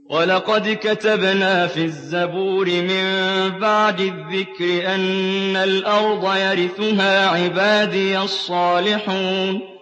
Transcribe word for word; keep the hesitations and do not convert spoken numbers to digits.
وَلَقَدْ كَتَبْنَا فِي الزَّبُورِ مِن بَعْدِ الذِّكْرِ أَنَّ الْأَرْضَ يَرِثُهَا عِبَادِيَ الصَّالِحُونَ